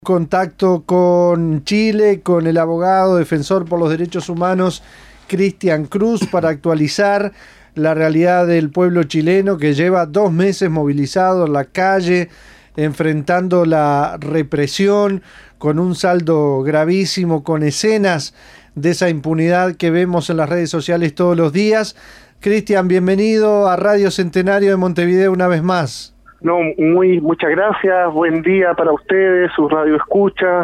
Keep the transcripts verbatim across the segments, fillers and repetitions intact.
Contacto con Chile, con el abogado defensor por los derechos humanos Cristian Cruz para actualizar la realidad del pueblo chileno que lleva dos meses movilizado en la calle, enfrentando la represión con un saldo gravísimo, con escenas de esa impunidad que vemos en las redes sociales todos los días. Cristian, bienvenido a Radio Centenario de Montevideo una vez más. No, muy, muchas gracias, buen día para ustedes, sus radioescuchas.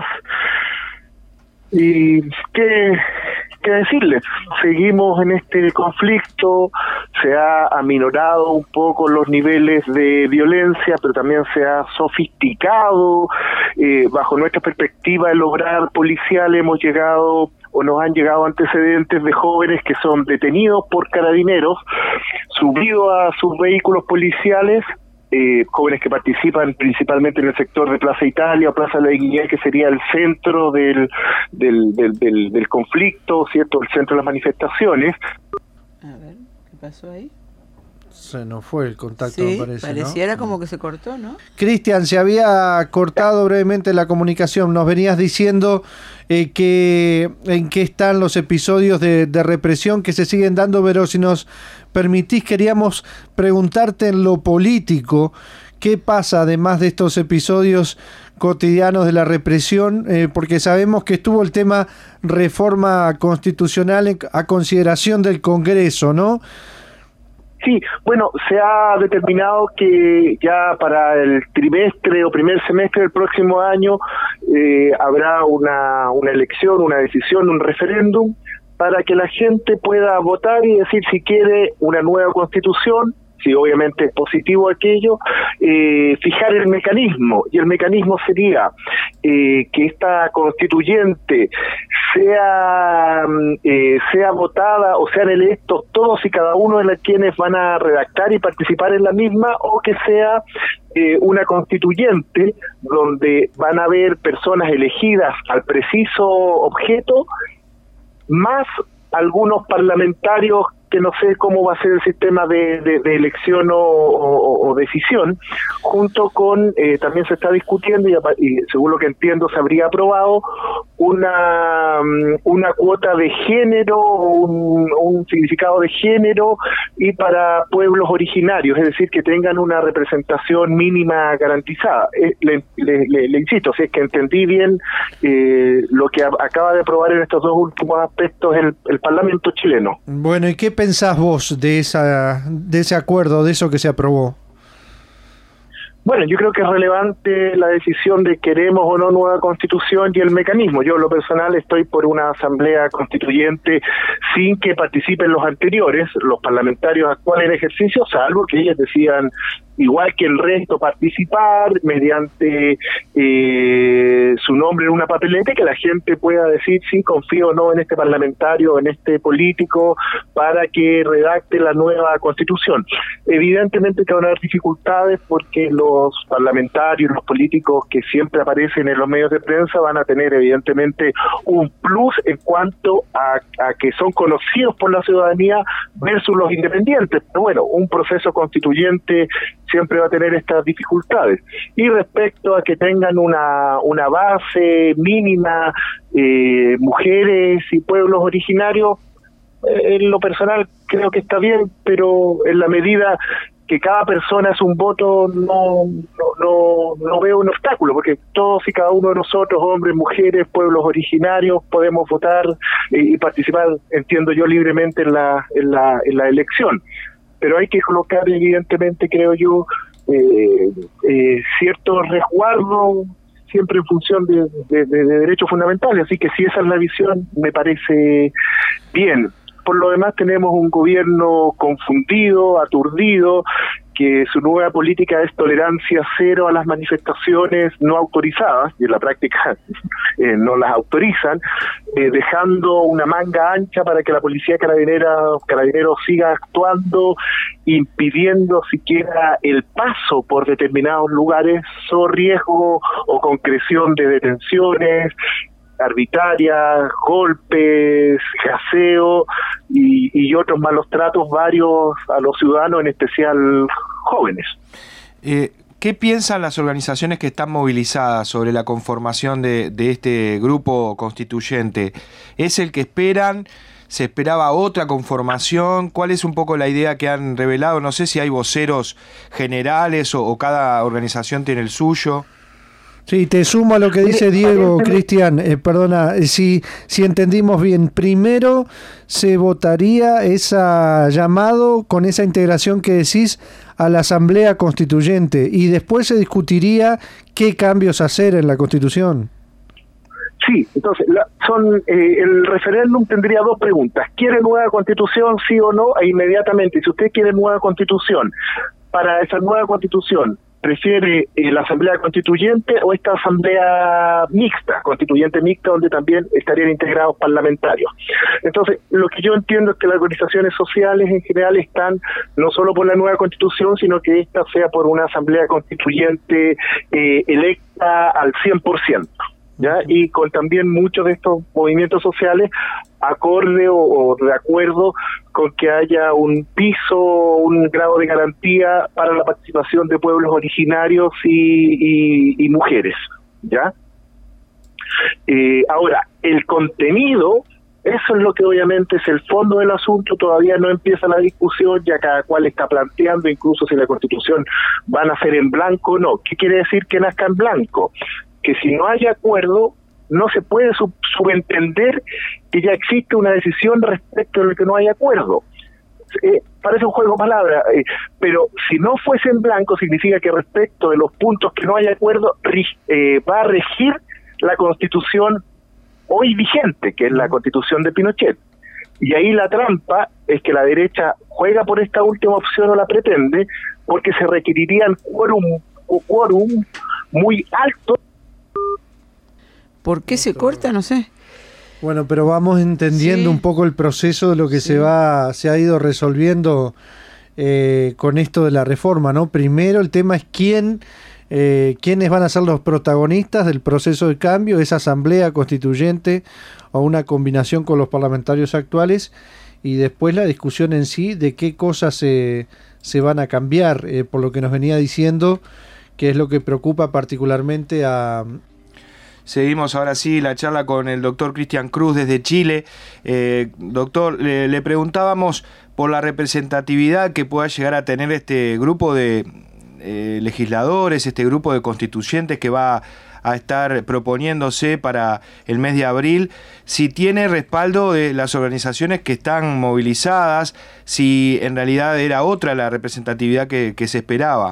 Y qué, qué decirles, seguimos en este conflicto, se ha aminorado un poco los niveles de violencia, pero también se ha sofisticado. Eh, bajo nuestra perspectiva del obrar policial hemos llegado o nos han llegado antecedentes de jóvenes que son detenidos por carabineros, subidos a sus vehículos policiales. Eh, jóvenes que participan principalmente en el sector de Plaza Italia o Plaza La Dignidad, que sería el centro del del, del, del, del conflicto, ¿cierto? El centro de las manifestaciones. A ver, ¿qué pasó ahí? Se nos fue el contacto, sí, me parece, pareciera ¿no? como que se cortó, ¿no? Cristian, se había cortado brevemente la comunicación. Nos venías diciendo eh, que en qué están los episodios de, de represión que se siguen dando, pero si nos permitís, queríamos preguntarte en lo político, ¿qué pasa además de estos episodios cotidianos de la represión? Eh, porque sabemos que estuvo el tema reforma constitucional en, a consideración del Congreso, ¿no? Sí, bueno, se ha determinado que ya para el trimestre o primer semestre del próximo año eh, habrá una, una elección, una decisión, un referéndum para que la gente pueda votar y decir si quiere una nueva constitución, si obviamente es positivo aquello, eh, fijar el mecanismo, y el mecanismo sería eh, que esta constituyente sea eh, sea votada o sean electos todos y cada uno de los quienes van a redactar y participar en la misma, o que sea eh, una constituyente donde van a haber personas elegidas al preciso objeto, más algunos parlamentarios que no sé cómo va a ser el sistema de, de, de elección o, o, o decisión, junto con, eh, también se está discutiendo, y, y según lo que entiendo se habría aprobado, una una cuota de género, un, un significado de género, y para pueblos originarios, es decir, que tengan una representación mínima garantizada. Eh, le, le, le, le insisto, si es que entendí bien eh, lo que a, acaba de aprobar en estos dos últimos aspectos el, el Parlamento chileno. Bueno, ¿y qué pensás vos de esa de ese acuerdo, de eso que se aprobó? Bueno, yo creo que es relevante la decisión de queremos o no nueva constitución y el mecanismo. Yo, en lo personal, estoy por una asamblea constituyente sin que participen los anteriores, los parlamentarios actuales en ejercicio, salvo que ellos decían, igual que el resto, participar mediante eh, su nombre en una papeleta, y que la gente pueda decir sí, confío o no en este parlamentario, en este político, para que redacte la nueva constitución. Evidentemente que van a haber dificultades porque los parlamentarios, los políticos que siempre aparecen en los medios de prensa van a tener evidentemente un plus en cuanto a, a que son conocidos por la ciudadanía versus los independientes. Pero bueno, un proceso constituyente siempre va a tener estas dificultades. Y respecto a que tengan una, una base mínima, eh, mujeres y pueblos originarios, eh, en lo personal creo que está bien, pero en la medida que cada persona es un voto, no, no, no, no veo un obstáculo, porque todos y cada uno de nosotros, hombres, mujeres, pueblos originarios, podemos votar y participar, entiendo yo, libremente en la, en la, en la elección. Pero hay que colocar, evidentemente, creo yo, eh, eh, ciertos resguardos, siempre en función de, de, de, de derechos fundamentales. Así que si esa es la visión, me parece bien. Por lo demás, tenemos un gobierno confundido, aturdido, que su nueva política es tolerancia cero a las manifestaciones no autorizadas, y en la práctica eh, no las autorizan, eh, dejando una manga ancha para que la policía carabinera, carabineros siga actuando, impidiendo siquiera el paso por determinados lugares, so riesgo o concreción de detenciones arbitrarias, golpes, gaseo y, y otros malos tratos varios a los ciudadanos, en especial jóvenes. Eh, ¿qué piensan las organizaciones que están movilizadas sobre la conformación de, de este grupo constituyente? ¿Es el que esperan? ¿Se esperaba otra conformación? ¿Cuál es un poco la idea que han revelado? No sé si hay voceros generales o, o cada organización tiene el suyo. Sí, te sumo a lo que dice Diego, Cristian, eh, perdona, si, si entendimos bien, primero se votaría ese llamado con esa integración que decís a la Asamblea Constituyente y después se discutiría qué cambios hacer en la Constitución. Sí, entonces la, son eh, el referéndum tendría dos preguntas. ¿Quiere nueva constitución, sí o no? E inmediatamente, si usted quiere nueva constitución, para esa nueva constitución, ¿prefiere eh, la asamblea constituyente o esta asamblea mixta, constituyente mixta, donde también estarían integrados parlamentarios? Entonces, lo que yo entiendo es que las organizaciones sociales en general están no solo por la nueva constitución, sino que esta sea por una asamblea constituyente eh, electa al cien por ciento. ¿Ya? Y con también muchos de estos movimientos sociales acorde o, o de acuerdo con que haya un piso, un grado de garantía para la participación de pueblos originarios y, y, y mujeres, ¿ya? Eh, ahora, el contenido, eso es lo que obviamente es el fondo del asunto, todavía no empieza la discusión, ya cada cual está planteando incluso si la Constitución va a nacer en blanco o no. ¿Qué quiere decir que nazca en blanco? Que si no hay acuerdo, no se puede sub subentender que ya existe una decisión respecto de lo que no hay acuerdo. Eh, parece un juego de palabras, eh, pero si no fuese en blanco, significa que respecto de los puntos que no hay acuerdo, eh, va a regir la Constitución hoy vigente, que es la Constitución de Pinochet. Y ahí la trampa es que la derecha juega por esta última opción o la pretende, porque se requerirían quórum, quórum muy altos. ¿Por qué se corta? No sé. Bueno, pero vamos entendiendo sí. un poco el proceso de lo que sí. se va, se ha ido resolviendo eh, con esto de la reforma, ¿no? Primero el tema es quién, eh, quiénes van a ser los protagonistas del proceso de cambio, esa asamblea constituyente o una combinación con los parlamentarios actuales, y después la discusión en sí de qué cosas se, se van a cambiar, eh, por lo que nos venía diciendo, que es lo que preocupa particularmente a... Seguimos ahora sí la charla con el doctor Cristian Cruz desde Chile. Eh, doctor, le, le preguntábamos por la representatividad que pueda llegar a tener este grupo de eh, legisladores, este grupo de constituyentes que va a estar proponiéndose para el mes de abril, si tiene respaldo de las organizaciones que están movilizadas, si en realidad era otra la representatividad que, que se esperaba.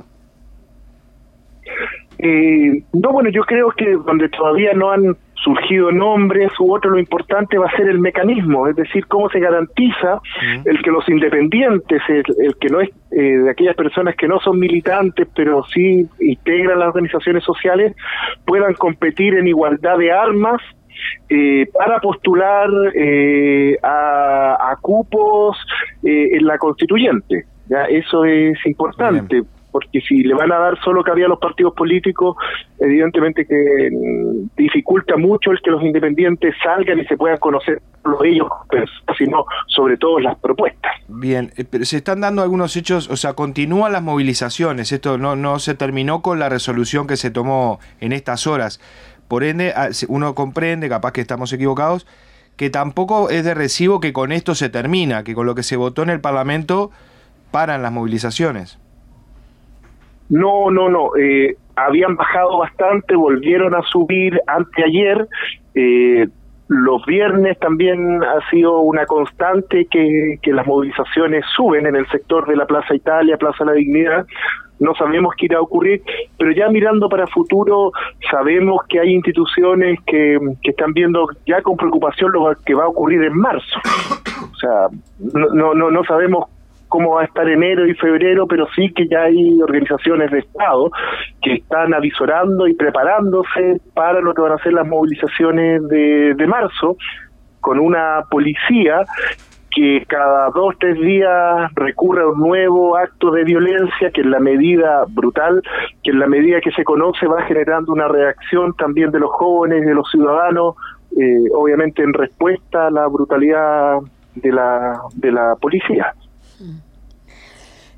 Eh, no, bueno, yo creo que donde todavía no han surgido nombres u otro, lo importante va a ser el mecanismo, es decir, cómo se garantiza uh-huh. el que los independientes, el, el que no es eh, de aquellas personas que no son militantes, pero sí integran las organizaciones sociales, puedan competir en igualdad de armas eh, para postular eh, a, a cupos eh, en la constituyente. Ya, eso es importante. Bien. Porque si le van a dar solo cabida a los partidos políticos, evidentemente que dificulta mucho el que los independientes salgan y se puedan conocer ellos, pero sino sobre todo las propuestas. Bien, pero se están dando algunos hechos, o sea, continúan las movilizaciones, esto no, no se terminó con la resolución que se tomó en estas horas, por ende uno comprende, capaz que estamos equivocados, que tampoco es de recibo que con esto se termina, que con lo que se votó en el Parlamento paran las movilizaciones. No, no, no, eh, habían bajado bastante, volvieron a subir anteayer, eh, los viernes también ha sido una constante que, que las movilizaciones suben en el sector de la Plaza Italia, Plaza La Dignidad. No sabemos qué irá a ocurrir, pero ya mirando para futuro sabemos que hay instituciones que, que están viendo ya con preocupación lo que va a ocurrir en marzo. O sea, no, no, no sabemos cómo va a estar enero y febrero, pero sí que ya hay organizaciones de Estado que están avisorando y preparándose para lo que van a ser las movilizaciones de, de marzo, con una policía que cada dos o tres días recurre a un nuevo acto de violencia, que en la medida brutal, que en la medida que se conoce va generando una reacción también de los jóvenes, de los ciudadanos, eh, obviamente en respuesta a la brutalidad de la, de la policía.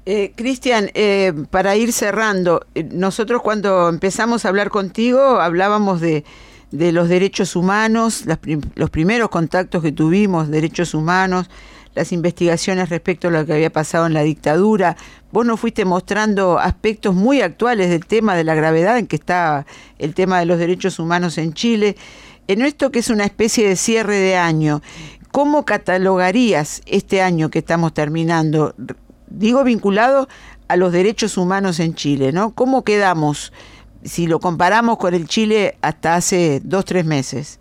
Eh, Cristian, eh, para ir cerrando, eh, nosotros cuando empezamos a hablar contigo hablábamos de, de los derechos humanos, las prim- los primeros contactos que tuvimos, derechos humanos, las investigaciones respecto a lo que había pasado en la dictadura. Vos nos fuiste mostrando aspectos muy actuales del tema, de la gravedad en que está el tema de los derechos humanos en Chile. En esto que es una especie de cierre de año, ¿cómo catalogarías este año que estamos terminando? Digo, vinculado a los derechos humanos en Chile, ¿no? ¿Cómo quedamos si lo comparamos con el Chile hasta hace dos, tres meses?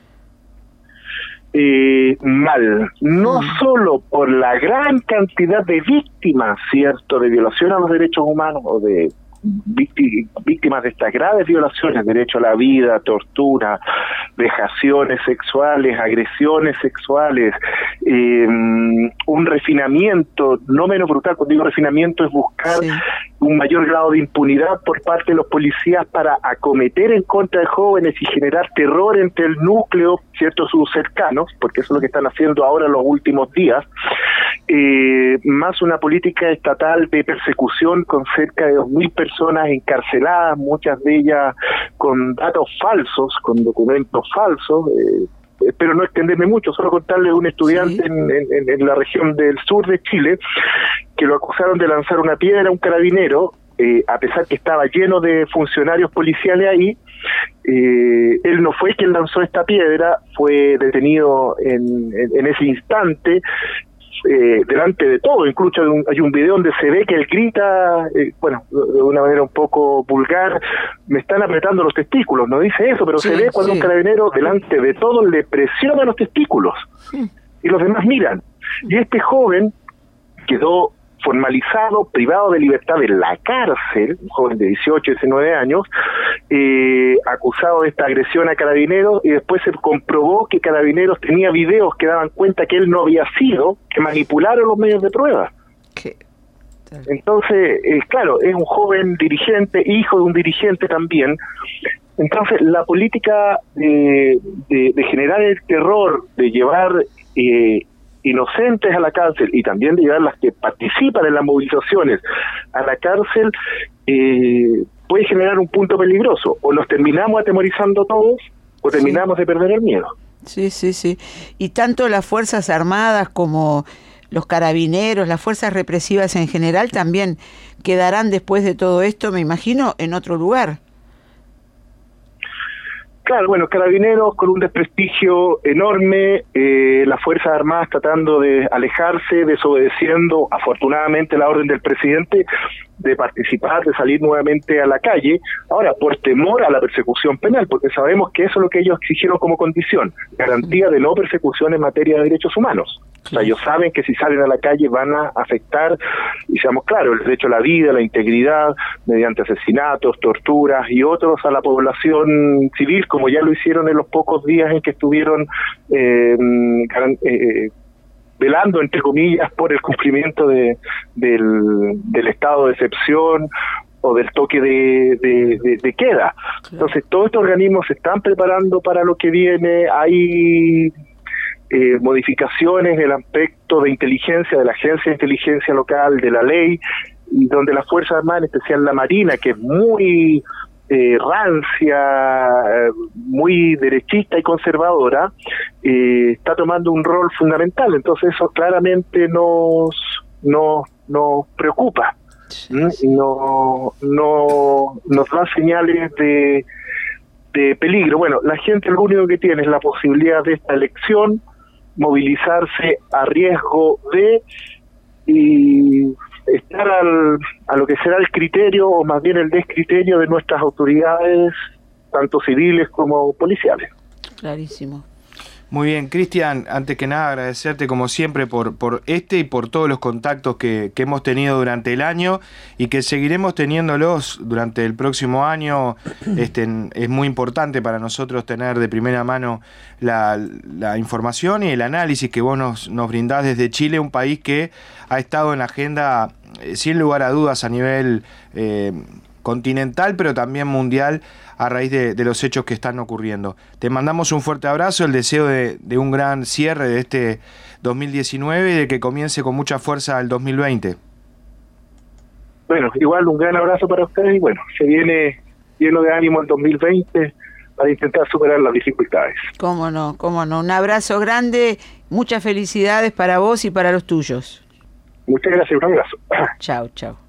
Eh, mal, no Mm. solo por la gran cantidad de víctimas, ¿cierto?, de violación a los derechos humanos o de vícti- víctimas de estas graves violaciones, derecho a la vida, tortura, vejaciones sexuales, agresiones sexuales, eh, un refinamiento, no menos brutal, cuando digo refinamiento es buscar Sí. un mayor grado de impunidad por parte de los policías para acometer en contra de jóvenes y generar terror entre el núcleo, ¿cierto?, sus cercanos, porque eso es lo que están haciendo ahora en los últimos días, eh, más una política estatal de persecución con cerca de dos mil personas encarceladas, muchas de ellas con datos falsos, con documentos falsos. Eh, espero no extenderme mucho, solo contarle a un estudiante Sí. en, en, en la región del sur de Chile que lo acusaron de lanzar una piedra a un carabinero, eh, a pesar que estaba lleno de funcionarios policiales ahí. Eh, él no fue quien lanzó esta piedra, fue detenido en, en, en ese instante, eh, delante de todo. Incluso hay un, hay un video donde se ve que él grita, eh, bueno, de una manera un poco vulgar, me están apretando los testículos, no dice eso, pero Sí, se ve cuando sí. un carabinero delante de todo le presiona los testículos y los demás miran. Y este joven quedó formalizado, privado de libertad en la cárcel, un joven de dieciocho, diecinueve años, eh, acusado de esta agresión a Carabineros, y después se comprobó que Carabineros tenía videos que daban cuenta que él no había sido, que manipularon los medios de prueba. ¿Qué? Entonces, eh, claro, es un joven dirigente, hijo de un dirigente también. Entonces, la política de, de, de generar el terror, de llevar eh, inocentes a la cárcel y también de llevar las que participan en las movilizaciones a la cárcel, eh, puede generar un punto peligroso. O nos terminamos atemorizando todos o terminamos de perder el miedo. Sí, sí, sí. Y tanto las Fuerzas Armadas como los carabineros, las fuerzas represivas en general, también quedarán después de todo esto, me imagino, en otro lugar. Claro, bueno, Carabineros con un desprestigio enorme, eh, las Fuerzas Armadas tratando de alejarse, desobedeciendo afortunadamente la orden del presidente de participar, de salir nuevamente a la calle, ahora por temor a la persecución penal, porque sabemos que eso es lo que ellos exigieron como condición, garantía de no persecución en materia de derechos humanos. O sea, ellos saben que si salen a la calle van a afectar, y seamos claros, el derecho a la vida, la integridad, mediante asesinatos, torturas y otros a la población civil, como ya lo hicieron en los pocos días en que estuvieron eh, eh, velando, entre comillas, por el cumplimiento de, del, del estado de excepción o del toque de, de, de, de queda. Entonces, todos estos organismos se están preparando para lo que viene. Hay eh, modificaciones en el aspecto de inteligencia, de la agencia de inteligencia local, de la ley, y donde las Fuerzas Armadas, en especial la Marina, que es muy eh, rancia, eh, muy derechista y conservadora, eh, está tomando un rol fundamental. Entonces eso claramente nos, nos, nos preocupa. ¿Mm? No, no nos da señales de, de peligro. Bueno, la gente lo único que tiene es la posibilidad de esta elección, movilizarse a riesgo de y estar al, a lo que será el criterio, o más bien el descriterio de nuestras autoridades, tanto civiles como policiales. Clarísimo. Muy bien, Cristian, antes que nada agradecerte como siempre por, por este y por todos los contactos que, que hemos tenido durante el año y que seguiremos teniéndolos durante el próximo año. Este, es muy importante para nosotros tener de primera mano la, la información y el análisis que vos nos, nos brindás desde Chile, un país que ha estado en la agenda, eh, sin lugar a dudas, a nivel eh, continental, pero también mundial, a raíz de, de los hechos que están ocurriendo. Te mandamos un fuerte abrazo, el deseo de, de un gran cierre de este dos mil diecinueve y de que comience con mucha fuerza el dos mil veinte. Bueno, igual un gran abrazo para ustedes y bueno, se viene lleno de ánimo el dos mil veinte para intentar superar las dificultades. Cómo no, cómo no. Un abrazo grande, muchas felicidades para vos y para los tuyos. Muchas gracias, un abrazo. Chao, chao.